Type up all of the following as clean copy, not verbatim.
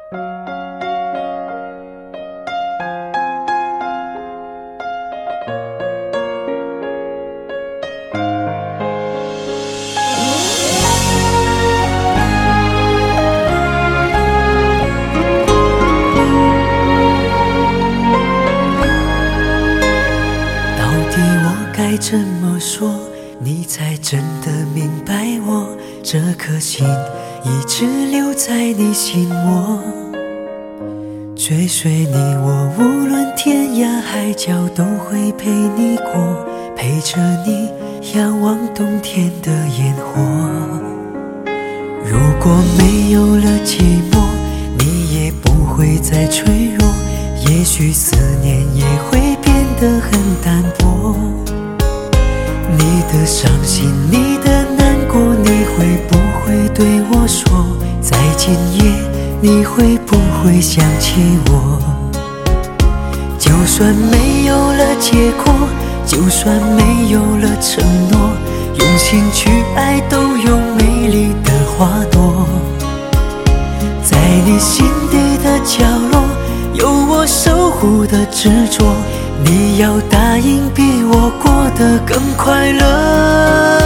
该怎么说，你才真的明白我？这颗心一直留在你心窝，追随你我，无论天涯海角都会陪你过，陪着你仰望冬天的烟火。如果没有了寂寞，你也不会再脆弱，也许思念也会变得很淡薄。你的伤心，你的难过，你会不会对我说？在今夜，你会不会想起我？就算没有了结果，就算没有了承诺，用心去爱都有美丽的花朵。在你心底的角落，有我守护的执着，你要答应比我过得更快乐。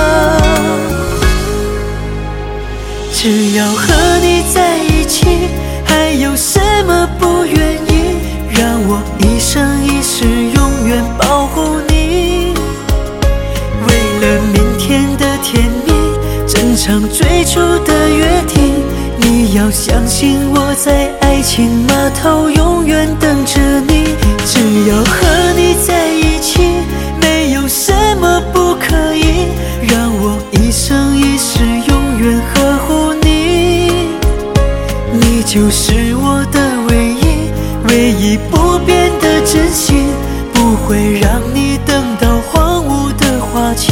只要和你在一起，还有什么不愿意？让我一生一世永远保护你。为了明天的甜蜜，整场最初的约定，你要相信我在爱情码头永远等着你。只要和你在一起，没有什么不可以，让我一生一世永远呵护你。你就是我的唯一，唯一不变的真心，不会让你等到荒芜的花期。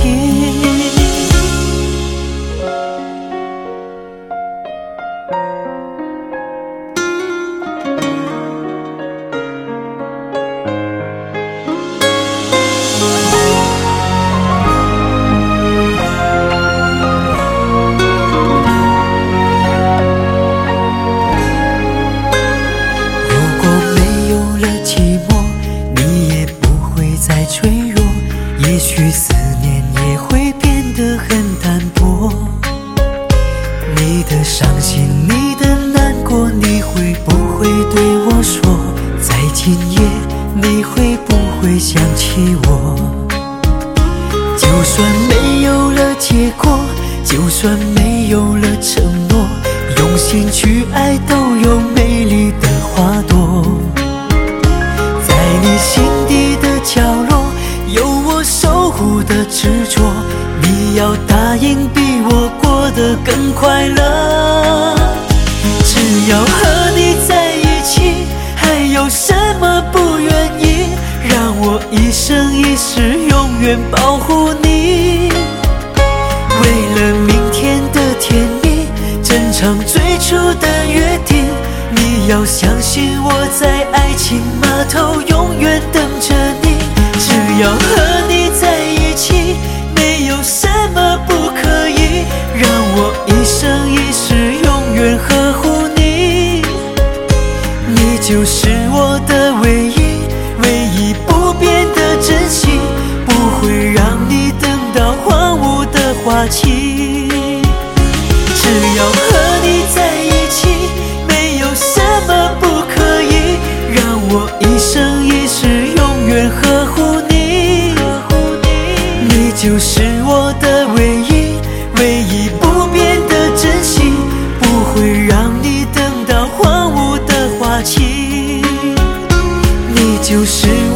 也许思念也会变得很淡薄。你的伤心，你的难过，你会不会对我说？在今夜，你会不会想起我？就算没有了结果，就算没有了承诺，用心去爱都有美丽的花朵。在你心底的角落，有我守护的执着，你要答应比我过得更快乐。只要和你在一起，还有什么不愿意？让我一生一世永远保护你。为了明天的甜蜜，整场最初的约定，你要相信我在爱情码头永远等着你。只要和你在一起，没有什么不可以，让我一生一世永远呵护你。你就是我的唯一，唯一不变的真心，不会让你等到荒芜的花期。只要和你在一起，没有什么不可以，让我一生一世永远呵护你。你就是我的唯一，唯一不变的真心，不会让你等到荒芜的花期。你就是